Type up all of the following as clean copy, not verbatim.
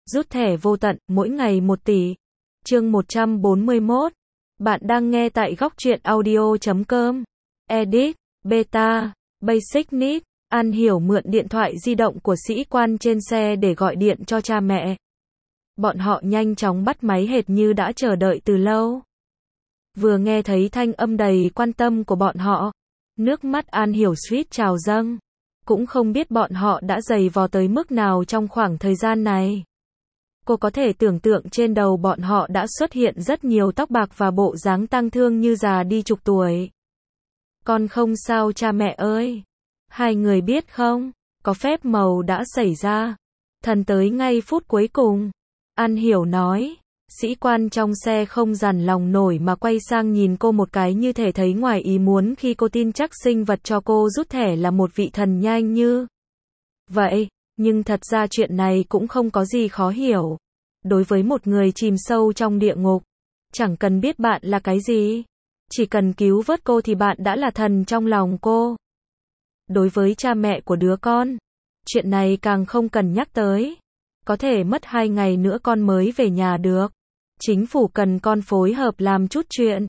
Rút thẻ vô tận, mỗi ngày 1 tỷ. Chương 141. Bạn đang nghe tại góc truyện audio.com. Edit, Beta, Basic Need. An Hiểu mượn điện thoại di động của sĩ quan trên xe để gọi điện cho cha mẹ. Bọn họ nhanh chóng bắt máy hệt như đã chờ đợi từ lâu. Vừa nghe thấy thanh âm đầy quan tâm của bọn họ, nước mắt An Hiểu suýt trào dâng. Cũng không biết bọn họ đã dày vò tới mức nào trong khoảng thời gian này. Cô có thể tưởng tượng trên đầu bọn họ đã xuất hiện rất nhiều tóc bạc và bộ dáng tang thương như già đi chục tuổi. Con không sao cha mẹ ơi. Hai người biết không, có phép màu đã xảy ra. Thần tới ngay phút cuối cùng. An Hiểu nói. Sĩ quan trong xe không dằn lòng nổi mà quay sang nhìn cô một cái như thể thấy ngoài ý muốn khi cô tin chắc sinh vật cho cô rút thẻ là một vị thần nhanh như vậy. Nhưng thật ra chuyện này cũng không có gì khó hiểu. Đối với một người chìm sâu trong địa ngục, chẳng cần biết bạn là cái gì, chỉ cần cứu vớt cô thì bạn đã là thần trong lòng cô. Đối với cha mẹ của đứa con, chuyện này càng không cần nhắc tới. Có thể mất 2 ngày nữa con mới về nhà được. Chính phủ cần con phối hợp làm chút chuyện.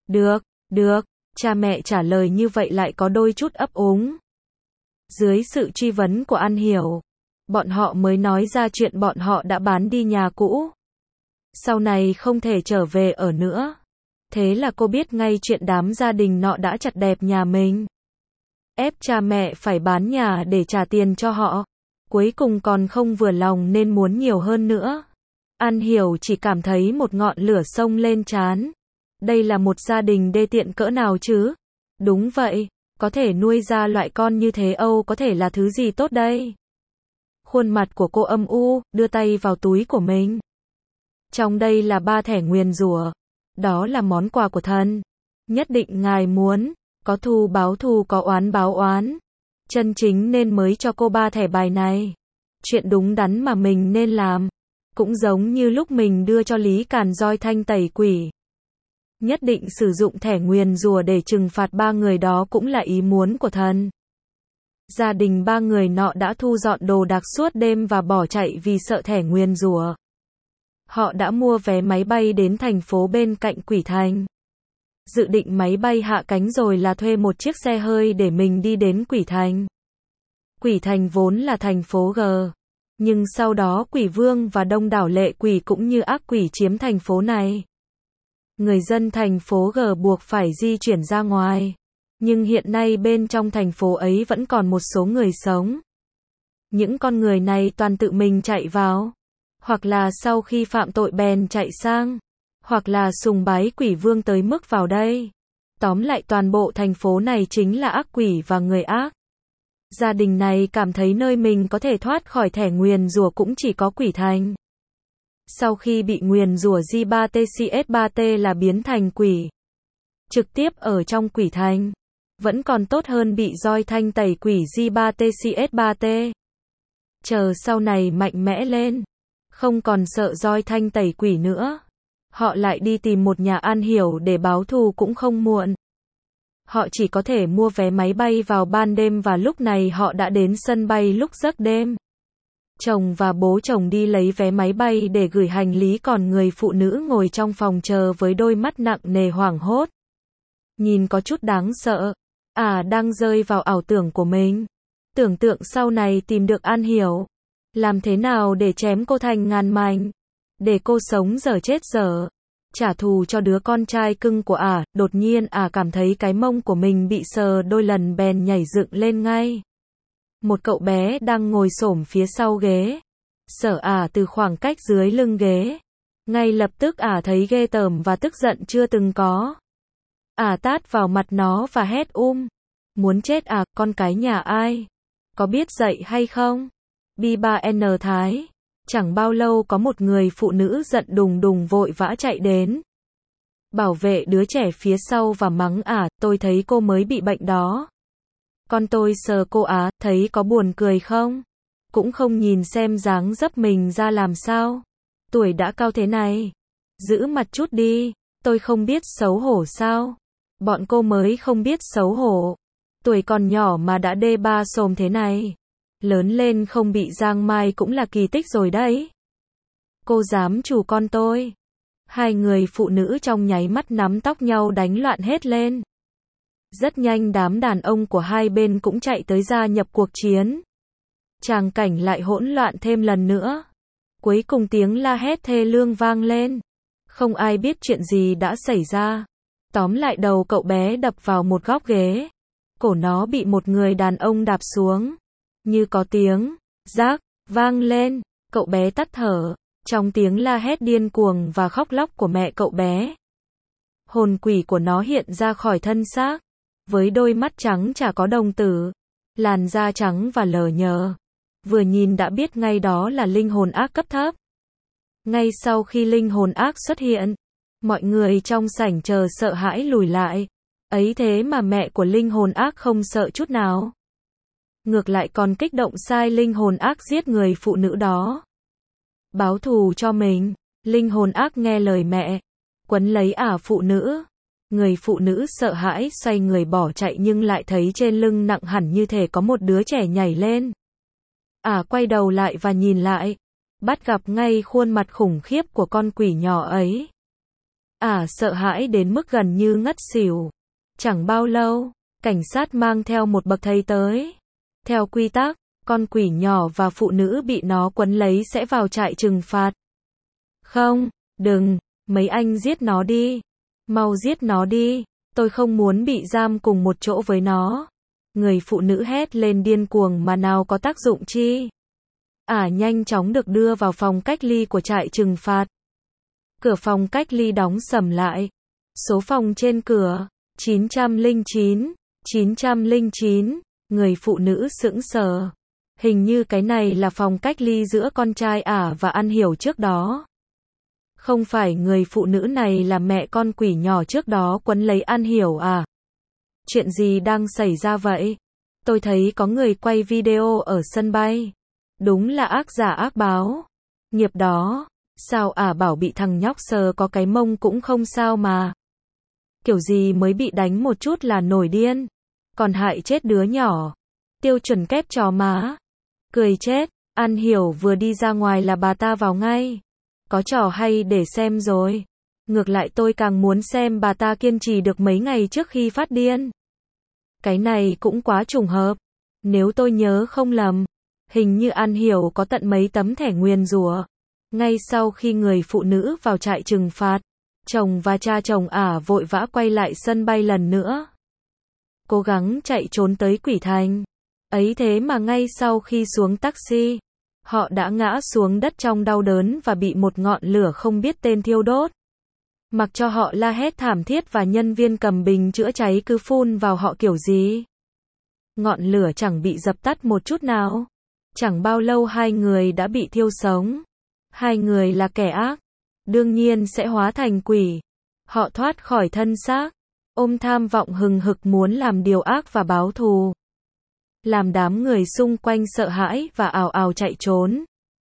Được, cha mẹ trả lời như vậy lại có đôi chút ấp úng. Dưới sự truy vấn của An Hiểu, bọn họ mới nói ra chuyện bọn họ đã bán đi nhà cũ. Sau này không thể trở về ở nữa. Thế là cô biết ngay chuyện đám gia đình nọ đã chặt đẹp nhà mình. Ép cha mẹ phải bán nhà để trả tiền cho họ. Cuối cùng còn không vừa lòng nên muốn nhiều hơn nữa. An Hiểu chỉ cảm thấy một ngọn lửa xông lên trán. Đây là một gia đình đê tiện cỡ nào chứ? Đúng vậy, có thể nuôi ra loại con như thế Âu có thể là thứ gì tốt đây? Khuôn mặt của cô âm u, đưa tay vào túi của mình. Trong đây là 3 thẻ nguyền rủa. Đó là món quà của thần. Nhất định ngài muốn, có thù báo thù có oán báo oán. Chân chính nên mới cho cô 3 thẻ bài này. Chuyện đúng đắn mà mình nên làm. Cũng giống như lúc mình đưa cho Lý Càn roi thanh tẩy quỷ. Nhất định sử dụng thẻ nguyền rủa để trừng phạt 3 người đó cũng là ý muốn của thần. Gia đình 3 người nọ đã thu dọn đồ đạc suốt đêm và bỏ chạy vì sợ thẻ nguyền rủa. Họ đã mua vé máy bay đến thành phố bên cạnh Quỷ Thành. Dự định máy bay hạ cánh rồi là thuê một chiếc xe hơi để mình đi đến Quỷ Thành. Quỷ Thành vốn là thành phố G. Nhưng sau đó quỷ vương và đông đảo lệ quỷ cũng như ác quỷ chiếm thành phố này. Người dân thành phố G buộc phải di chuyển ra ngoài. Nhưng hiện nay bên trong thành phố ấy vẫn còn một số người sống. Những con người này toàn tự mình chạy vào. Hoặc là sau khi phạm tội bèn chạy sang. Hoặc là sùng bái quỷ vương tới mức vào đây. Tóm lại toàn bộ thành phố này chính là ác quỷ và người ác. Gia đình này cảm thấy nơi mình có thể thoát khỏi thẻ nguyền rủa cũng chỉ có Quỷ Thành. Sau khi bị nguyền rủa J3TCS3T là biến thành quỷ. Trực tiếp ở trong Quỷ Thành. Vẫn còn tốt hơn bị roi thanh tẩy quỷ J3TCS3T. Chờ sau này mạnh mẽ lên. Không còn sợ roi thanh tẩy quỷ nữa. Họ lại đi tìm một nhà An Hiểu để báo thù cũng không muộn. Họ chỉ có thể mua vé máy bay vào ban đêm và lúc này họ đã đến sân bay lúc giấc đêm. Chồng và bố chồng đi lấy vé máy bay để gửi hành lý còn người phụ nữ ngồi trong phòng chờ với đôi mắt nặng nề hoảng hốt. Nhìn có chút đáng sợ. Đang rơi vào ảo tưởng của mình. Tưởng tượng sau này tìm được An Hiểu. Làm thế nào để chém cô thành ngàn mảnh. Để cô sống dở chết dở. Trả thù cho đứa con trai cưng của đột nhiên cảm thấy cái mông của mình bị sờ đôi lần bèn nhảy dựng lên ngay. Một cậu bé đang ngồi xổm phía sau ghế. Sở từ khoảng cách dưới lưng ghế. Ngay lập tức thấy ghê tởm và tức giận chưa từng có. Tát vào mặt nó và hét muốn chết con cái nhà ai? Có biết dậy hay không? B3N Thái. Chẳng bao lâu có một người phụ nữ giận đùng đùng vội vã chạy đến. Bảo vệ đứa trẻ phía sau và mắng tôi thấy cô mới bị bệnh đó. Con tôi sờ cô thấy có buồn cười không? Cũng không nhìn xem dáng dấp mình ra làm sao. Tuổi đã cao thế này. Giữ mặt chút đi, tôi không biết xấu hổ sao? Bọn cô mới không biết xấu hổ. Tuổi còn nhỏ mà đã đê-ba xồm thế này. Lớn lên không bị giang mai cũng là kỳ tích rồi đấy. Cô dám trù con tôi. Hai người phụ nữ trong nháy mắt nắm tóc nhau đánh loạn hết lên. Rất nhanh đám đàn ông của hai bên cũng chạy tới gia nhập cuộc chiến. Tràng cảnh lại hỗn loạn thêm lần nữa. Cuối cùng tiếng la hét thê lương vang lên. Không ai biết chuyện gì đã xảy ra. Tóm lại đầu cậu bé đập vào một góc ghế. Cổ nó bị một người đàn ông đạp xuống. Như có tiếng rác vang lên, cậu bé tắt thở. Trong tiếng la hét điên cuồng và khóc lóc của mẹ cậu bé, hồn quỷ của nó hiện ra khỏi thân xác. Với đôi mắt trắng chả có đồng tử, làn da trắng và lờ nhờ. Vừa nhìn đã biết ngay đó là linh hồn ác cấp thấp. Ngay sau khi linh hồn ác xuất hiện, mọi người trong sảnh chờ sợ hãi lùi lại. Ấy thế mà mẹ của linh hồn ác không sợ chút nào. Ngược lại còn kích động sai linh hồn ác giết người phụ nữ đó. Báo thù cho mình, linh hồn ác nghe lời mẹ, quấn lấy phụ nữ. Người phụ nữ sợ hãi xoay người bỏ chạy nhưng lại thấy trên lưng nặng hẳn như thể có một đứa trẻ nhảy lên. Quay đầu lại và nhìn lại, bắt gặp ngay khuôn mặt khủng khiếp của con quỷ nhỏ ấy. Sợ hãi đến mức gần như ngất xỉu. Chẳng bao lâu, cảnh sát mang theo một bậc thầy tới. Theo quy tắc, con quỷ nhỏ và phụ nữ bị nó quấn lấy sẽ vào trại trừng phạt. Không, đừng, mấy anh giết nó đi. Mau giết nó đi, tôi không muốn bị giam cùng một chỗ với nó. Người phụ nữ hét lên điên cuồng mà nào có tác dụng chi. Nhanh chóng được đưa vào phòng cách ly của trại trừng phạt. Cửa phòng cách ly đóng sầm lại. Số phòng trên cửa, 909, 909, người phụ nữ sững sờ. Hình như cái này là phòng cách ly giữa con trai và An Hiểu trước đó. Không phải người phụ nữ này là mẹ con quỷ nhỏ trước đó quấn lấy An Hiểu à? Chuyện gì đang xảy ra vậy? Tôi thấy có người quay video ở sân bay. Đúng là ác giả ác báo. Nghiệp đó, sao bảo bị thằng nhóc sờ có cái mông cũng không sao mà. Kiểu gì mới bị đánh một chút là nổi điên. Còn hại chết đứa nhỏ. Tiêu chuẩn kép chó má. Cười chết, An Hiểu vừa đi ra ngoài là bà ta vào ngay. Có trò hay để xem rồi. Ngược lại tôi càng muốn xem bà ta kiên trì được mấy ngày trước khi phát điên. Cái này cũng quá trùng hợp. Nếu tôi nhớ không lầm, hình như An Hiểu có tận mấy tấm thẻ nguyền rủa. Ngay sau khi người phụ nữ vào trại trừng phạt, chồng và cha chồng vội vã quay lại sân bay lần nữa. Cố gắng chạy trốn tới Quỷ Thành. Ấy thế mà ngay sau khi xuống taxi, họ đã ngã xuống đất trong đau đớn và bị một ngọn lửa không biết tên thiêu đốt. Mặc cho họ la hét thảm thiết và nhân viên cầm bình chữa cháy cứ phun vào họ kiểu gì. Ngọn lửa chẳng bị dập tắt một chút nào. Chẳng bao lâu hai người đã bị thiêu sống. Hai người là kẻ ác, đương nhiên sẽ hóa thành quỷ. Họ thoát khỏi thân xác, ôm tham vọng hừng hực muốn làm điều ác và báo thù. Làm đám người xung quanh sợ hãi và ào ào chạy trốn.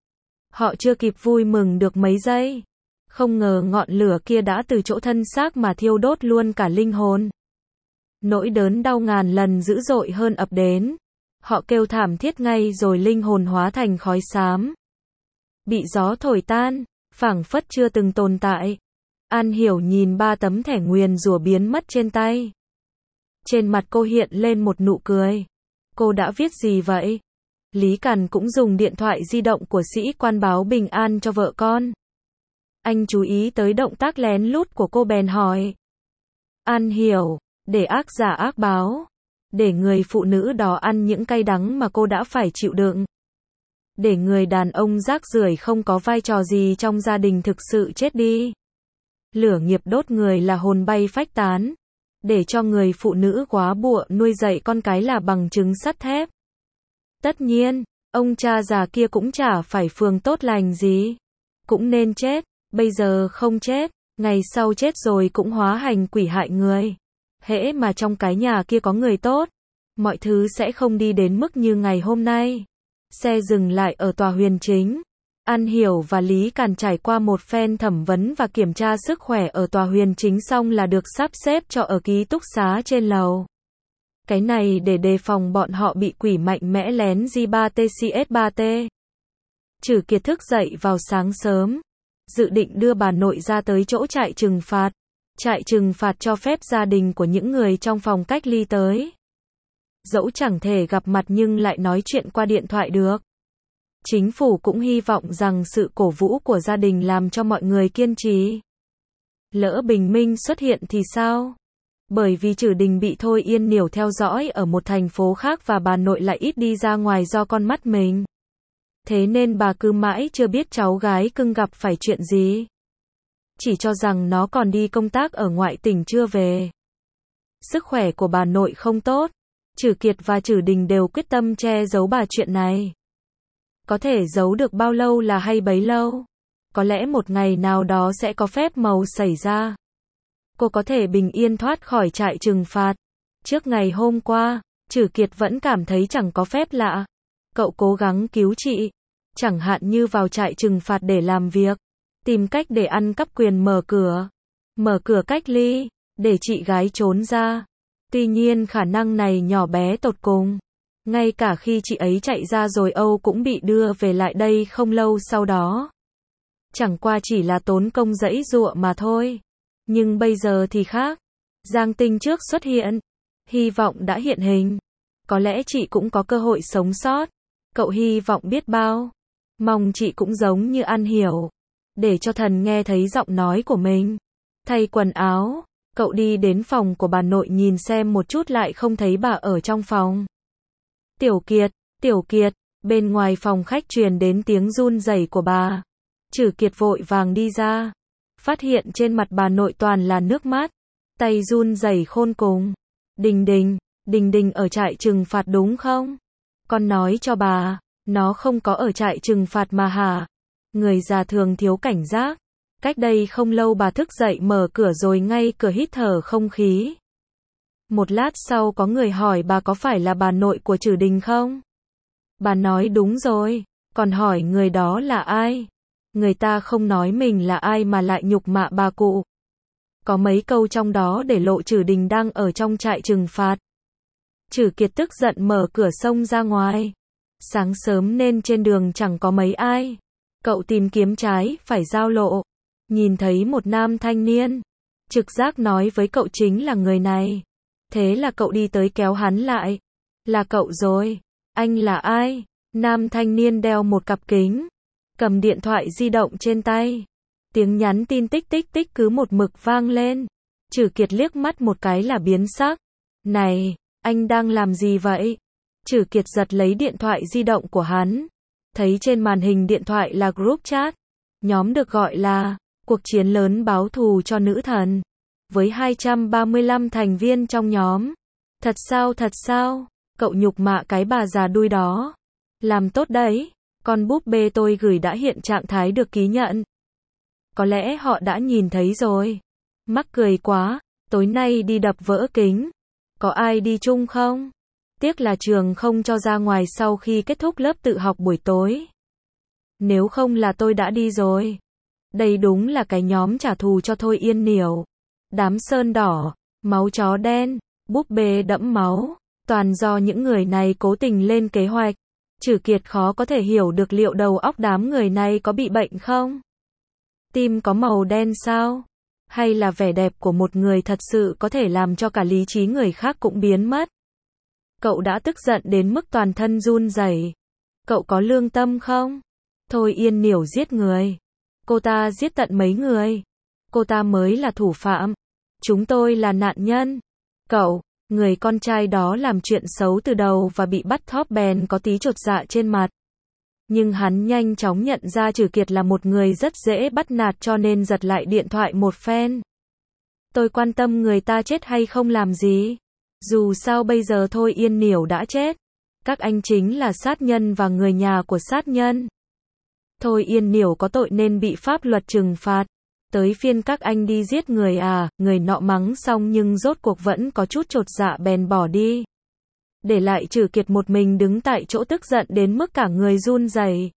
Họ chưa kịp vui mừng được mấy giây, không ngờ ngọn lửa kia đã từ chỗ thân xác mà thiêu đốt luôn cả linh hồn. Nỗi đớn đau ngàn lần dữ dội hơn ập đến. Họ kêu thảm thiết ngay rồi linh hồn hóa thành khói xám. Bị gió thổi tan, phảng phất chưa từng tồn tại. An Hiểu nhìn 3 tấm thẻ nguyền rủa biến mất trên tay. Trên mặt cô hiện lên một nụ cười. Cô đã viết gì vậy? Lý Càn cũng dùng điện thoại di động của sĩ quan báo bình an cho vợ con. Anh chú ý tới động tác lén lút của cô bèn hỏi. An Hiểu, để ác giả ác báo. Để người phụ nữ đó ăn những cay đắng mà cô đã phải chịu đựng. Để người đàn ông rác rưởi không có vai trò gì trong gia đình thực sự chết đi. Lửa nghiệp đốt người là hồn bay phách tán. Để cho người phụ nữ góa bụa nuôi dạy con cái là bằng chứng sắt thép. Tất nhiên, ông cha già kia cũng chả phải phường tốt lành gì. Cũng nên chết, bây giờ không chết, ngày sau chết rồi cũng hóa hành quỷ hại người. Hễ mà trong cái nhà kia có người tốt, mọi thứ sẽ không đi đến mức như ngày hôm nay. Xe dừng lại ở tòa Huyền Chính. An Hiểu và Lý Càn trải qua một phen thẩm vấn và kiểm tra sức khỏe ở tòa Huyền Chính xong là được sắp xếp cho ở ký túc xá trên lầu. Cái này để đề phòng bọn họ bị quỷ mạnh mẽ lén J3TCS3T. Trừ Kiệt thức dậy vào sáng sớm, dự định đưa bà nội ra tới chỗ trại trừng phạt. Trại trừng phạt cho phép gia đình của những người trong phòng cách ly tới. Dẫu chẳng thể gặp mặt nhưng lại nói chuyện qua điện thoại được. Chính phủ cũng hy vọng rằng sự cổ vũ của gia đình làm cho mọi người kiên trì. Lỡ bình minh xuất hiện thì sao? Bởi vì Trử Đình bị Thôi Yên Niểu theo dõi ở một thành phố khác và bà nội lại ít đi ra ngoài do con mắt mình. Thế nên bà cứ mãi chưa biết cháu gái cưng gặp phải chuyện gì. Chỉ cho rằng nó còn đi công tác ở ngoại tỉnh chưa về. Sức khỏe của bà nội không tốt. Trử Kiệt và Trử Đình đều quyết tâm che giấu bà chuyện này. Có thể giấu được bao lâu là hay bấy lâu. Có lẽ một ngày nào đó sẽ có phép màu xảy ra. Cô có thể bình yên thoát khỏi trại trừng phạt. Trước ngày hôm qua, Trử Kiệt vẫn cảm thấy chẳng có phép lạ. Cậu cố gắng cứu chị. Chẳng hạn như vào trại trừng phạt để làm việc. Tìm cách để ăn cắp quyền mở cửa. Mở cửa cách ly. Để chị gái trốn ra. Tuy nhiên khả năng này nhỏ bé tột cùng. Ngay cả khi chị ấy chạy ra rồi Âu cũng bị đưa về lại đây không lâu sau đó. Chẳng qua chỉ là tốn công giãy giụa mà thôi. Nhưng bây giờ thì khác. Giang Tinh trước xuất hiện. Hy vọng đã hiện hình. Có lẽ chị cũng có cơ hội sống sót. Cậu hy vọng biết bao. Mong chị cũng giống như An Hiểu. Để cho thần nghe thấy giọng nói của mình. Thay quần áo. Cậu đi đến phòng của bà nội nhìn xem một chút lại không thấy bà ở trong phòng. Tiểu Kiệt, bên ngoài phòng khách truyền đến tiếng run rẩy của bà. Trử Kiệt vội vàng đi ra. Phát hiện trên mặt bà nội toàn là nước mắt. Tay run rẩy khôn cùng. Đình Đình ở trại trừng phạt đúng không? Con nói cho bà, nó không có ở trại trừng phạt mà hả? Người già thường thiếu cảnh giác. Cách đây không lâu bà thức dậy mở cửa rồi ngay cửa hít thở không khí. Một lát sau có người hỏi bà có phải là bà nội của Trử Đình không? Bà nói đúng rồi, còn hỏi người đó là ai? Người ta không nói mình là ai mà lại nhục mạ bà cụ. Có mấy câu trong đó để lộ Trử Đình đang ở trong trại trừng phạt. Trử Kiệt tức giận mở cửa xông ra ngoài. Sáng sớm nên trên đường chẳng có mấy ai. Cậu tìm kiếm trái phải giao lộ. Nhìn thấy một nam thanh niên. Trực giác nói với cậu chính là người này. Thế là cậu đi tới kéo hắn lại. Là cậu rồi. Anh là ai? Nam thanh niên đeo một cặp kính. Cầm điện thoại di động trên tay. Tiếng nhắn tin tích tích tích cứ một mực vang lên. Trử Kiệt liếc mắt một cái là biến sắc. Này, anh đang làm gì vậy? Trử Kiệt giật lấy điện thoại di động của hắn. Thấy trên màn hình điện thoại là group chat. Nhóm được gọi là cuộc chiến lớn báo thù cho nữ thần. Với 235 thành viên trong nhóm. Thật sao? Cậu nhục mạ cái bà già đuôi đó. Làm tốt đấy. Con búp bê tôi gửi đã hiện trạng thái được ký nhận. Có lẽ họ đã nhìn thấy rồi. Mắc cười quá. Tối nay đi đập vỡ kính. Có ai đi chung không? Tiếc là trường không cho ra ngoài sau khi kết thúc lớp tự học buổi tối. Nếu không là tôi đã đi rồi. Đây đúng là cái nhóm trả thù cho Thôi Yên Niểu. Đám sơn đỏ, máu chó đen, búp bê đẫm máu. Toàn do những người này cố tình lên kế hoạch. Trử Kiệt khó có thể hiểu được liệu đầu óc đám người này có bị bệnh không? Tim có màu đen sao? Hay là vẻ đẹp của một người thật sự có thể làm cho cả lý trí người khác cũng biến mất? Cậu đã tức giận đến mức toàn thân run rẩy. Cậu có lương tâm không? Thôi Yên Niểu giết người. Cô ta giết tận mấy người. Cô ta mới là thủ phạm. Chúng tôi là nạn nhân. Cậu, người con trai đó làm chuyện xấu từ đầu và bị bắt thóp bèn có tí chột dạ trên mặt. Nhưng hắn nhanh chóng nhận ra Trử Kiệt là một người rất dễ bắt nạt cho nên giật lại điện thoại một phen. Tôi quan tâm người ta chết hay không làm gì. Dù sao bây giờ Thôi Yên Niểu đã chết. Các anh chính là sát nhân và người nhà của sát nhân. Thôi Yên Niểu có tội nên bị pháp luật trừng phạt. Tới phiên các anh đi giết người à? Người nọ mắng xong nhưng rốt cuộc vẫn có chút chột dạ bèn bỏ đi. Để lại Trử Kiệt một mình đứng tại chỗ tức giận đến mức cả người run rẩy.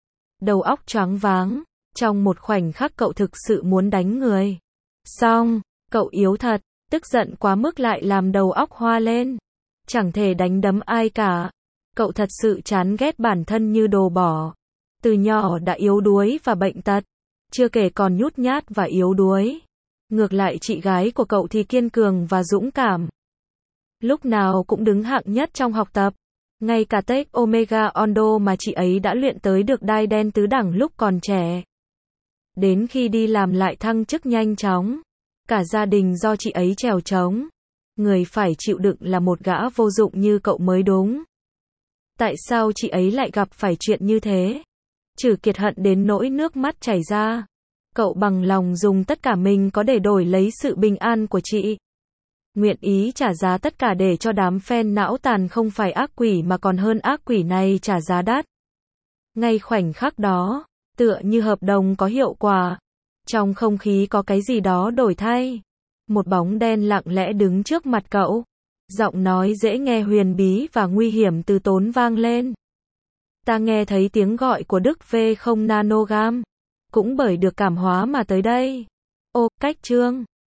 Đầu óc choáng váng. Trong một khoảnh khắc cậu thực sự muốn đánh người. Xong, cậu yếu thật. Tức giận quá mức lại làm đầu óc hoa lên. Chẳng thể đánh đấm ai cả. Cậu thật sự chán ghét bản thân như đồ bỏ. Từ nhỏ đã yếu đuối và bệnh tật. chưa kể còn nhút nhát và yếu đuối. Ngược lại chị gái của cậu thì kiên cường và dũng cảm. Lúc nào cũng đứng hạng nhất trong học tập. Ngay cả Tech Omega Ondo mà chị ấy đã luyện tới được đai đen tứ đẳng lúc còn trẻ. Đến khi đi làm lại thăng chức nhanh chóng. Cả gia đình do chị ấy trèo trống. Người phải chịu đựng là một gã vô dụng như cậu mới đúng. Tại sao chị ấy lại gặp phải chuyện như thế? Trừ Kiệt hận đến nỗi nước mắt chảy ra. Cậu bằng lòng dùng tất cả mình có để đổi lấy sự bình an của chị. Nguyện ý trả giá tất cả để cho đám fan não tàn không phải ác quỷ mà còn hơn ác quỷ này trả giá đắt. Ngay khoảnh khắc đó, tựa như hợp đồng có hiệu quả. Trong không khí có cái gì đó đổi thay. Một bóng đen lặng lẽ đứng trước mặt cậu. Giọng nói dễ nghe huyền bí và nguy hiểm từ tốn vang lên. Ta nghe thấy tiếng gọi của Đức V0 Nanogam. Cũng bởi được cảm hóa mà tới đây. Ô, cách chương.